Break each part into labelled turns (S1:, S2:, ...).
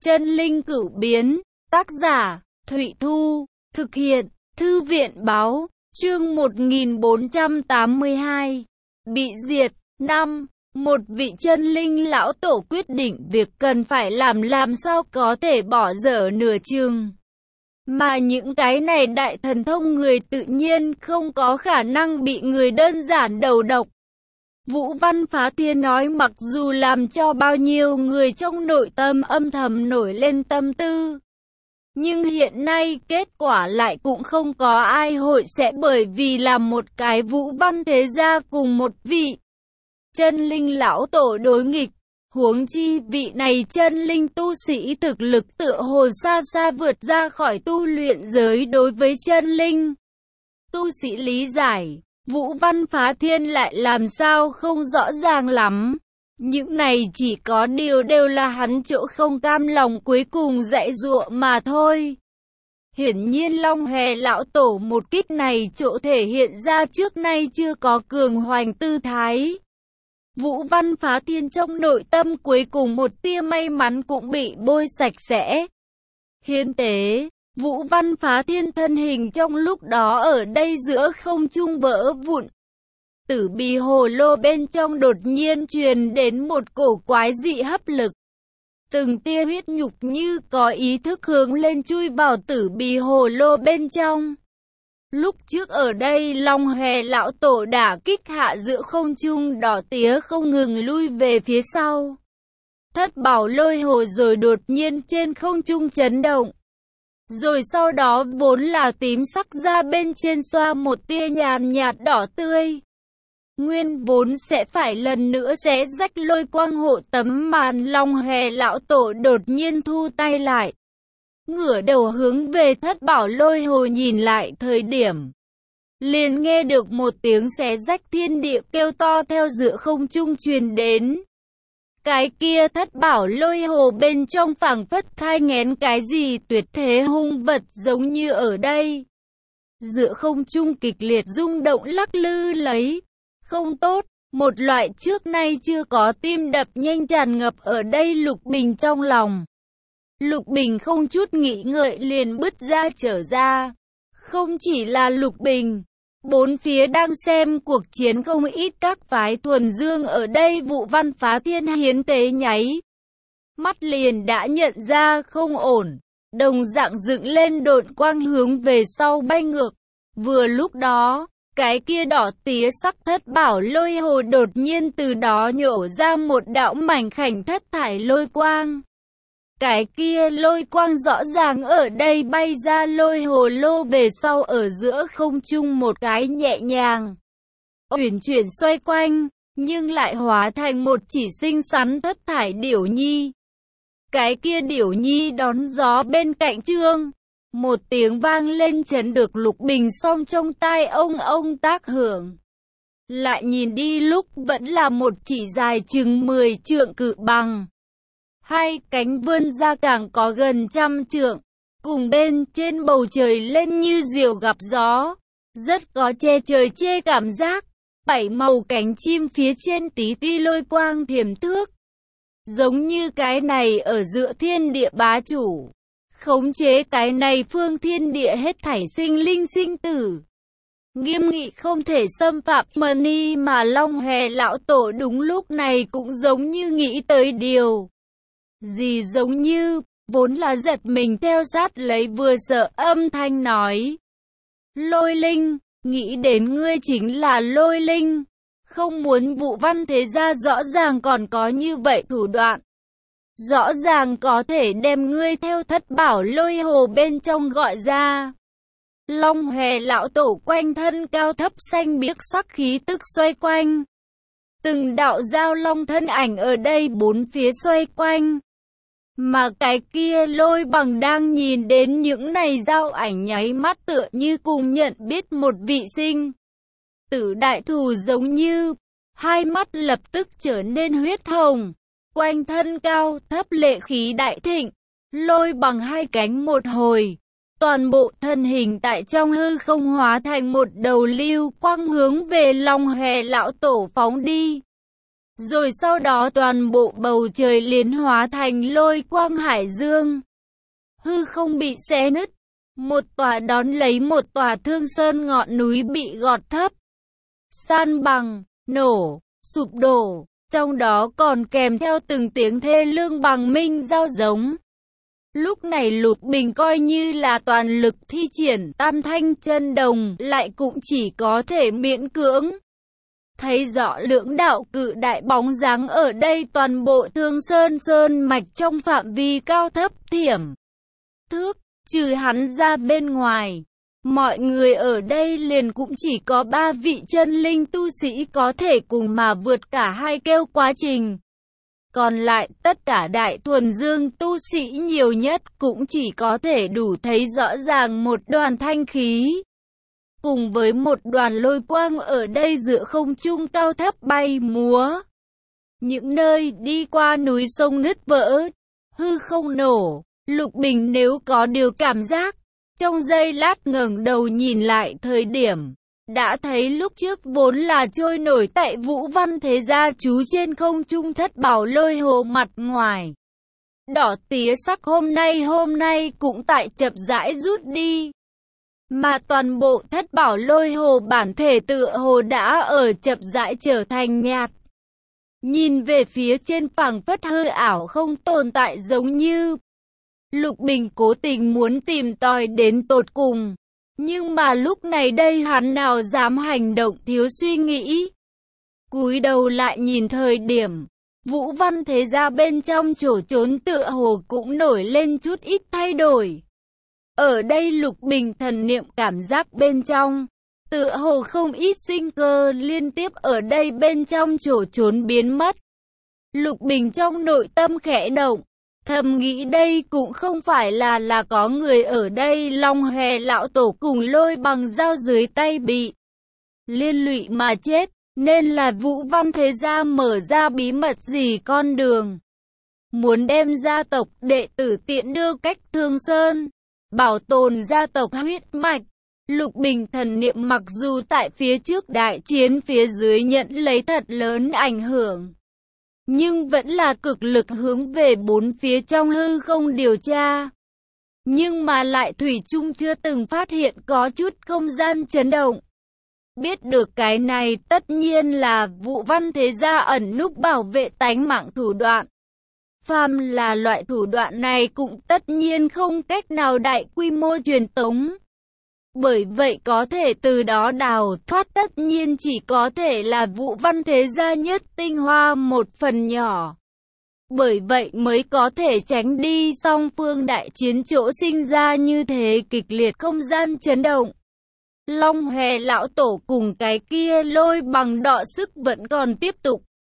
S1: Chân linh cửu biến, tác giả, Thụy Thu, thực hiện, Thư viện báo, chương 1482, bị diệt, 5. Một vị chân linh lão tổ quyết định việc cần phải làm sao có thể bỏ dở nửa chừng. Mà những cái này đại thần thông người tự nhiên không có khả năng bị người đơn giản đầu độc. Vũ Văn Phá Thiên nói mặc dù làm cho bao nhiêu người trong nội tâm âm thầm nổi lên tâm tư. Nhưng hiện nay kết quả lại cũng không có ai hội sẽ bởi vì làm một cái Vũ Văn thế gia cùng một vị chân linh lão tổ đối nghịch. Huống chi vị này chân linh tu sĩ thực lực tựa hồ xa xa vượt ra khỏi tu luyện giới đối với chân linh. Tu sĩ lý giải, Vũ Văn Phá Thiên lại làm sao không rõ ràng lắm. Những này chỉ có điều đều là hắn chỗ không cam lòng cuối cùng dạy dụa mà thôi. Hiển nhiên Long Hề lão tổ một kích này chỗ thể hiện ra trước nay chưa có cường hoành tư thái. Vũ Văn Phá Thiên trong nội tâm cuối cùng một tia may mắn cũng bị bôi sạch sẽ. Hiến tế, Vũ Văn Phá Thiên thân hình trong lúc đó ở đây giữa không trung vỡ vụn. Tử bì hồ lô bên trong đột nhiên truyền đến một cổ quái dị hấp lực. Từng tia huyết nhục như có ý thức hướng lên chui vào tử bì hồ lô bên trong. Lúc trước ở đây Long Hề lão tổ đả kích hạ giữa không trung đỏ tía không ngừng lui về phía sau. Thất bảo lôi hồ rồi đột nhiên trên không trung chấn động. Rồi sau đó vốn là tím sắc ra bên trên xoa một tia nhàn nhạt đỏ tươi. Nguyên vốn sẽ phải lần nữa xé rách lôi quang hộ tấm màn Long Hề lão tổ đột nhiên thu tay lại. Ngửa đầu hướng về thất bảo lôi hồ nhìn lại thời điểm. Liền nghe được một tiếng xé rách thiên địa kêu to theo giữa không trung truyền đến. Cái kia thất bảo lôi hồ bên trong phảng phất thai nghén cái gì tuyệt thế hung vật giống như ở đây. Giữa không trung kịch liệt rung động lắc lư lấy. Không tốt, một loại trước nay chưa có tim đập nhanh tràn ngập ở đây Lục Bình trong lòng. Lục Bình không chút nghĩ ngợi liền bứt ra trở ra. Không chỉ là Lục Bình, bốn phía đang xem cuộc chiến không ít các phái thuần dương ở đây Vũ Văn Phá Thiên hiến tế nháy mắt liền đã nhận ra không ổn, đồng dạng dựng lên độn quang hướng về sau bay ngược. Vừa lúc đó, cái kia đỏ tía sắc thất bảo lôi hồ đột nhiên từ đó nhổ ra một đạo mảnh khảnh thất thải lôi quang. Cái kia lôi quang rõ ràng ở đây bay ra lôi hồ lô về sau ở giữa không trung một cái nhẹ nhàng. Uyển chuyển xoay quanh, nhưng lại hóa thành một chỉ xinh xắn thất thải điểu nhi. Cái kia điểu nhi đón gió bên cạnh trương. Một tiếng vang lên chấn được Lục Bình song trong tai ông tác hưởng. Lại nhìn đi lúc vẫn là một chỉ dài chừng 10 trượng cự bằng. Hai cánh vươn ra càng có gần 100 trượng. Cùng bên trên bầu trời lên như diều gặp gió. Rất có che trời che cảm giác. 7 màu cánh chim phía trên tí ti lôi quang thiểm thước. Giống như cái này ở giữa thiên địa bá chủ. Khống chế cái này phương thiên địa hết thảy sinh linh sinh tử. Nghiêm nghị không thể xâm phạm Mani mà Long Hề lão tổ đúng lúc này cũng giống như nghĩ tới điều gì giống như, vốn là giật mình theo sát lấy vừa sợ âm thanh nói. Lôi linh, nghĩ đến ngươi chính là lôi linh. Không muốn Vũ Văn thế gia rõ ràng còn có như vậy thủ đoạn. Rõ ràng có thể đem ngươi theo thất bảo lôi hồ bên trong gọi ra. Long Hề lão tổ quanh thân cao thấp xanh biếc sắc khí tức xoay quanh. Từng đạo giao long thân ảnh ở đây bốn phía xoay quanh. Mà cái kia lôi bằng đang nhìn đến những này giao ảnh nháy mắt tựa như cùng nhận biết một vị sinh tử đại thù giống như. Hai mắt lập tức trở nên huyết hồng. Quanh thân cao thấp lệ khí đại thịnh, lôi bằng hai cánh một hồi. Toàn bộ thân hình tại trong hư không hóa thành một đầu lưu quang hướng về Long Hề lão tổ phóng đi. Rồi sau đó toàn bộ bầu trời liền hóa thành lôi quang hải dương. Hư không bị xé nứt, một tòa đón lấy một tòa Thương Sơn ngọn núi bị gọt thấp, san bằng, nổ, sụp đổ, trong đó còn kèm theo từng tiếng thê lương bằng minh dao giống. Lúc này Lục Bình coi như là toàn lực thi triển Tam Thanh Chân Đồng, lại cũng chỉ có thể miễn cưỡng thấy rõ lưỡng đạo cự đại bóng dáng ở đây. Toàn bộ Thương Sơn sơn mạch trong phạm vi cao thấp thiểm thước, trừ hắn ra bên ngoài, mọi người ở đây liền cũng chỉ có 3 vị chân linh tu sĩ có thể cùng mà vượt cả hai kêu quá trình. Còn lại tất cả đại thuần dương tu sĩ nhiều nhất cũng chỉ có thể đủ thấy rõ ràng một đoàn thanh khí, cùng với một đoàn lôi quang ở đây giữa không trung cao thấp bay múa. Những nơi đi qua núi sông nứt vỡ, hư không nổ, Lục Bình nếu có điều cảm giác, trong giây lát ngẩng đầu nhìn lại thời điểm, đã thấy lúc trước vốn là trôi nổi tại Vũ Văn Thế Gia trú trên không trung thất bảo lôi hồ mặt ngoài đỏ tía sắc hôm nay cũng tại chậm rãi rút đi. Mà toàn bộ thất bảo lôi hồ bản thể tựa hồ đã ở chậm rãi trở thành nhạt. Nhìn về phía trên phảng phất hư ảo không tồn tại giống như. Lục Bình cố tình muốn tìm tòi đến tột cùng. Nhưng mà lúc này đây hắn nào dám hành động thiếu suy nghĩ. Cúi đầu lại nhìn thời điểm, Vũ Văn Thế Gia bên trong chỗ trốn tựa hồ cũng nổi lên chút ít thay đổi. Ở đây Lục Bình thần niệm cảm giác bên trong, tựa hồ không ít sinh cơ liên tiếp ở đây bên trong chỗ trốn biến mất. Lục Bình trong nội tâm khẽ động, thầm nghĩ đây cũng không phải là có người ở đây. Long Hề lão tổ cùng Lôi Bằng dao dưới tay bị liên lụy mà chết, nên là Vũ Văn Thế Gia mở ra bí mật gì con đường, muốn đem gia tộc đệ tử tiện đưa cách Thương Sơn, bảo tồn gia tộc huyết mạch. Lục Bình thần niệm mặc dù tại phía trước đại chiến phía dưới nhận lấy thật lớn ảnh hưởng, nhưng vẫn là cực lực hướng về bốn phía trong hư không điều tra. Nhưng mà lại thủy chung chưa từng phát hiện có chút không gian chấn động. Biết được cái này tất nhiên là Vũ Văn Thế Gia ẩn núp bảo vệ tánh mạng thủ đoạn. Phàm là loại thủ đoạn này cũng tất nhiên không cách nào đại quy mô truyền tống. Bởi vậy có thể từ đó đào thoát tất nhiên chỉ có thể là Vũ Văn Thế Gia nhất tinh hoa một phần nhỏ. Bởi vậy mới có thể tránh đi song phương đại chiến chỗ sinh ra như thế kịch liệt không gian chấn động. Long Hề lão tổ cùng cái kia Lôi Bằng đọ sức vẫn còn tiếp tục.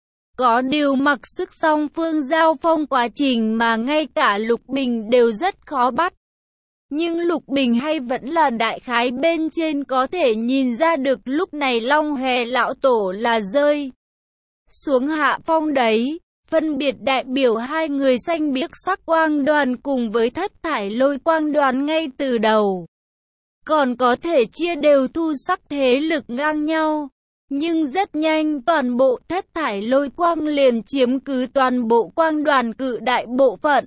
S1: Có điều mặc sức song phương giao phong quá trình mà ngay cả Lục Bình đều rất khó bắt. Nhưng Lục Bình hay vẫn là đại khái bên trên có thể nhìn ra được lúc này Long Hề lão tổ là rơi xuống hạ phong đấy. Phân biệt đại biểu hai người xanh biếc sắc quang đoàn cùng với thất thải lôi quang đoàn ngay từ đầu. Còn có thể chia đều thu sắc thế lực ngang nhau. Nhưng rất nhanh toàn bộ thất thải lôi quang liền chiếm cứ toàn bộ quang đoàn cự đại bộ phận.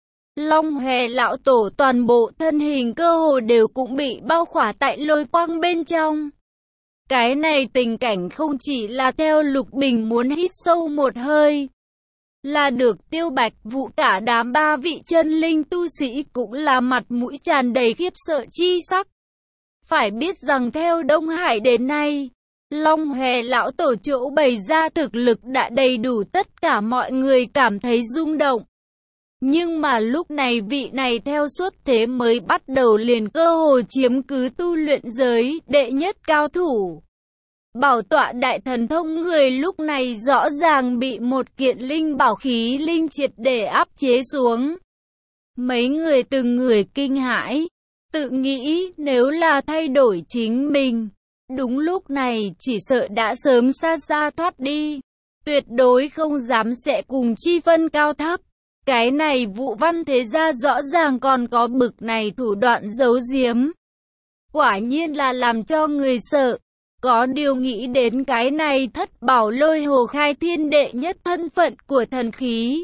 S1: Long Hề lão tổ toàn bộ thân hình cơ hồ đều cũng bị bao khỏa tại lôi quang bên trong. Cái này tình cảnh không chỉ là theo Lục Bình muốn hít sâu một hơi là được Tiêu Bạch Vũ, cả đám 3 vị chân linh tu sĩ cũng là mặt mũi tràn đầy khiếp sợ chi sắc. Phải biết rằng theo Đông Hải đến nay, Long Hề lão tổ chỗ bày ra thực lực đã đầy đủ tất cả mọi người cảm thấy rung động. Nhưng mà lúc này vị này theo suốt thế mới bắt đầu liền cơ hồ chiếm cứ tu luyện giới đệ nhất cao thủ. Bảo tọa đại thần thông người lúc này rõ ràng bị một kiện linh bảo khí linh triệt để áp chế xuống. Mấy người từng người kinh hãi, tự nghĩ nếu là thay đổi chính mình, đúng lúc này chỉ sợ đã sớm xa xa thoát đi, tuyệt đối không dám sẽ cùng chi phân cao thấp. Cái này Vũ Văn Thế Gia rõ ràng còn có bực này thủ đoạn giấu giếm. Quả nhiên là làm cho người sợ. Có điều nghĩ đến cái này, Thất Bảo Lôi Hồ khai thiên đệ nhất thân phận của thần khí.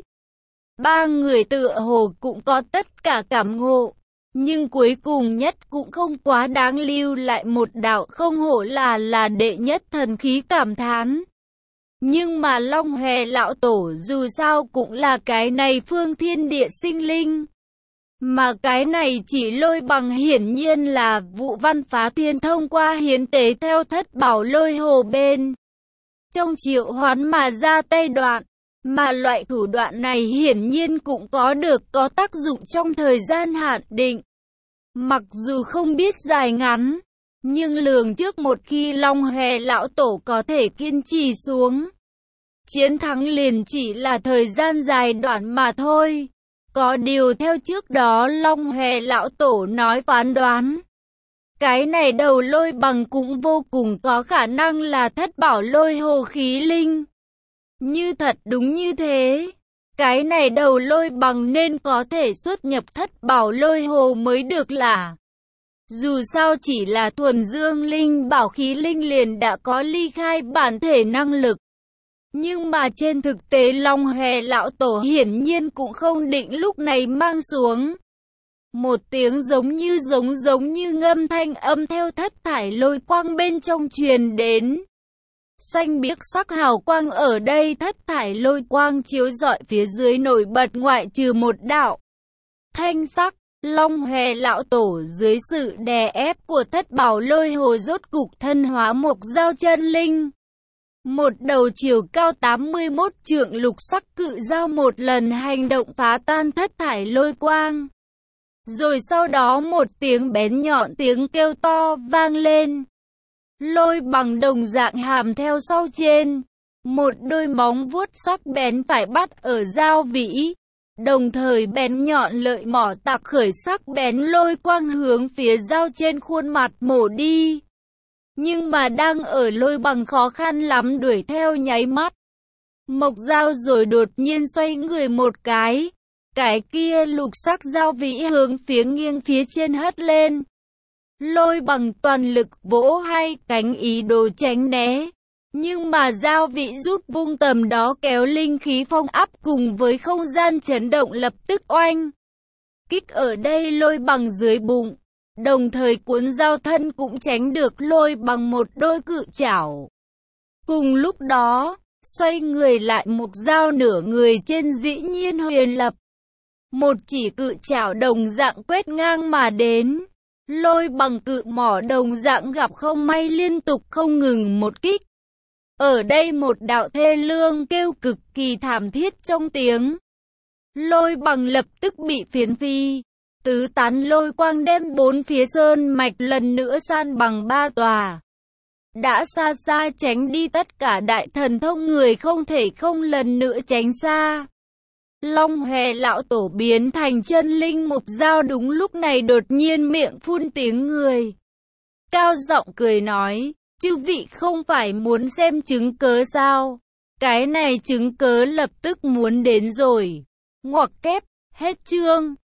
S1: Ba người tựa hồ cũng có tất cả cảm ngộ, nhưng cuối cùng nhất cũng không quá đáng, lưu lại một đạo không hổ là đệ nhất thần khí cảm thán. Nhưng mà Long Hòe lão tổ dù sao cũng là cái này phương thiên địa sinh linh. Mà cái này chỉ Lôi Bằng hiển nhiên là Vũ Văn Phá Thiên thông qua hiến tế theo Thất Bảo Lôi Hồ bên trong triệu hoán mà ra tay đoạn. Mà loại thủ đoạn này hiển nhiên cũng có tác dụng trong thời gian hạn định. Mặc dù không biết dài ngắn, nhưng lường trước một khi Long Hòe lão tổ có thể kiên trì xuống, chiến thắng liền chỉ là thời gian dài đoạn mà thôi. Có điều theo trước đó Long Hòe lão tổ nói phán đoán, cái này đầu Lôi Bằng cũng vô cùng có khả năng là Thất Bảo Lôi Hồ khí linh. Như thật đúng như thế, cái này đầu Lôi Bằng nên có thể xuất nhập Thất Bảo Lôi Hồ mới được là. Dù sao chỉ là thuần dương linh bảo khí linh liền đã có ly khai bản thể năng lực. Nhưng mà trên thực tế Long Hòe lão tổ hiển nhiên cũng không định lúc này mang xuống. Một tiếng giống như ngâm thanh âm theo thất thải lôi quang bên trong truyền đến. Xanh biếc sắc hào quang ở đây, thất thải lôi quang chiếu rọi phía dưới nổi bật ngoại trừ một đạo thanh sắc. Long Hòe lão tổ dưới sự đè ép của Thất Bảo Lôi Hồ rốt cục thân hóa một dao chân linh. Một đầu chiều cao 81 trượng lục sắc cự dao một lần hành động phá tan thất thải lôi quang. Rồi sau đó một tiếng bén nhọn, tiếng kêu to vang lên. Lôi Bằng đồng dạng hàm theo sau trên. Một đôi móng vuốt sắc bén phải bắt ở dao vĩ. Đồng thời bén nhọn lợi mỏ tạc khởi sắc bén lôi quang hướng phía dao trên khuôn mặt mổ đi. Nhưng mà đang ở Lôi Bằng khó khăn lắm đuổi theo nháy mắt. Mộc dao rồi đột nhiên xoay người một cái. Cái kia lục sắc dao vĩ hướng phía nghiêng phía trên hất lên. Lôi Bằng toàn lực vỗ hai cánh ý đồ tránh né. Nhưng mà dao vĩ rút vung tầm đó kéo linh khí phong áp cùng với không gian chấn động lập tức oanh kích ở đây Lôi Bằng dưới bụng. Đồng thời cuốn dao thân cũng tránh được Lôi Bằng một đôi cự chảo. Cùng lúc đó, xoay người lại một dao nửa người trên dĩ nhiên huyền lập. Một chỉ cự chảo đồng dạng quét ngang mà đến. Lôi Bằng cự mỏ đồng dạng gặp không may liên tục không ngừng một kích. Ở đây một đạo thê lương kêu cực kỳ thảm thiết trong tiếng. Lôi Bằng lập tức bị phiến phi. Tứ tán lôi quang đem bốn phía sơn mạch lần nữa san bằng ba tòa. Đã xa xa tránh đi tất cả đại thần thông người không thể không lần nữa tránh xa. Long Hòe lão tổ biến thành chân linh mục dao đúng lúc này đột nhiên miệng phun tiếng người. Cao giọng cười nói, chư vị không phải muốn xem chứng cớ sao? Cái này chứng cớ lập tức muốn đến rồi. Ngoặc kép, hết chương.